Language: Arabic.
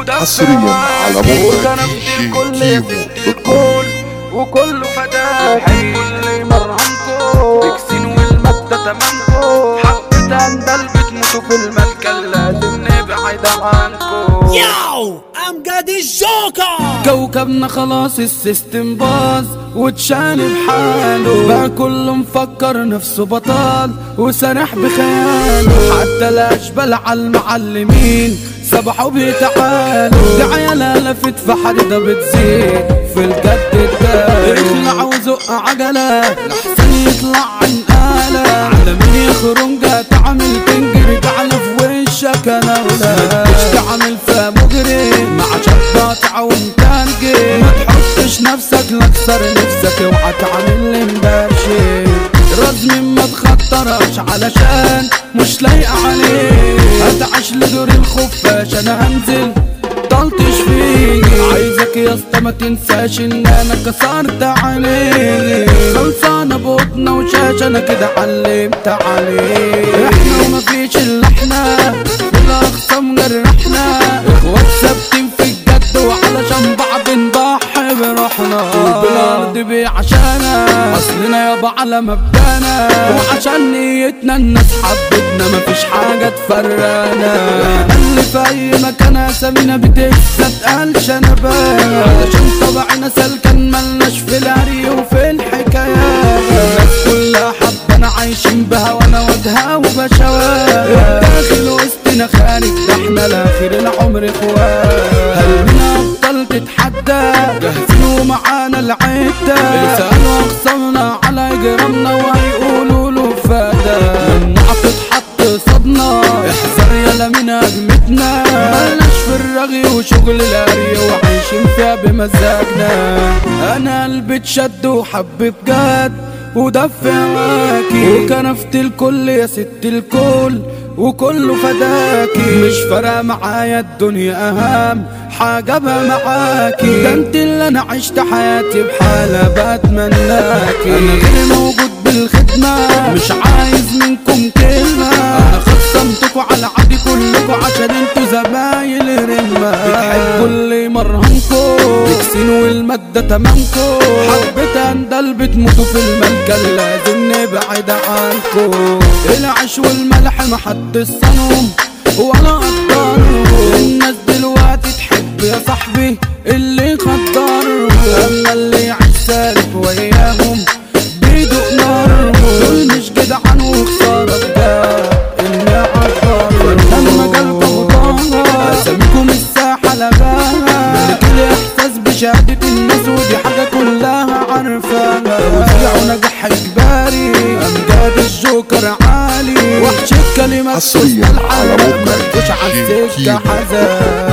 حصريا على موقع كيمو الكل وكله فداه حي اللي مرهمكو بكسين والمادة تمامكو حبة اندل بتموتوا في الملكة لازم نبعد عنكو. ياو امجد الجوكر كوكبنا خلاص السيستم باظ واتشال بحاله بقى كله مفكر نفسه بطل وسرح بخياله حتى الاشبال عالمعلمين سبحوا بيتعالوا دي عيالها لفت في حديدة بتزيد في الجد الدار اخلع وزق عجلة لحسن يطلع عنقالة على مين يخرنجة تعمل تنجري تعالى في وشك انا ولا مش تعمل فيها مجرم مع شباطع ومتنجي ما تحطش نفسك لاكسر نفسك اوعى تعمل لي مباشر رزمي ما تخطرش علشان مش لايقة عليك هتعش لدور الخفاش انا هنزل طلتش فيك عايزك يا اسطى ما تنساش ان انا كسرت عليك خلصانة بطنة وشاش انا كده علمت عليك احنا ومفيش الا احنا بالاخصام جرحنا اخوات ثابتين في الجد وعلشان بعض نضحي بروحنا والبلاد دي عشانا اصلنا يابا على مبدانا وعشان نيتنا الناس حبتنا مفيش حاجة تفرقنا اللي في اي مكان اسامينا بتتقالش انا بقى علشان طبعنا سلكن ملناش في الهري وفي الحكايات الناس كلها حبانا عايشين بهوانا وجهها وبشوات داخل وسطنا خارج ده احنا لاخر العمر اخوات هل من ابطال تتحدى جاهزين ومعانا العدة يسألوا اخصامنا على جرامنا وهيقولوا له فدا من نعطة حط صدنا احذر يالا من هجمتنا ملناش في الرغي وشغل القرية وعايشين فيها بمزاجنا انا قلبي اتشد وحب بجد ودفع هواكي وكنفت الكل يا ست الكل وكله فداكي مش فارقة معايا الدنيا اهم حاجة بقى معاكي ده انت اللي انا عشت حياتي بحالة بتمناكي انا غير موجود بالخدمة مش عايز منكم كلمة انا خصمتكوا على عادي كلكوا عشان انتوا زمايل رمة بتحبوا اللي مرهمكوا بكسين والمادة تمامكوا حبة اندل بتموتوا في الملكة لازم نبعد عنكوا العيش والملح محدش صنهم ولا قدرهم الناس دلوقتي تحب يا صاحبي اللي خطرهم اما اللي يعيش سالك وياهم بيدوق نارهم دول مش جدعان وخسارة ده اني اعبرهم لما جالكوا بطاقة اساميكم الساحة لغاها ملك الاحساس بشهادة الناس ودي حاجة كلها عارفاها وزرعوا نجاح اجباري امجاد الجوكر عالي وحش الكلمات حصريا على موقع مركوش عالسكة حزان.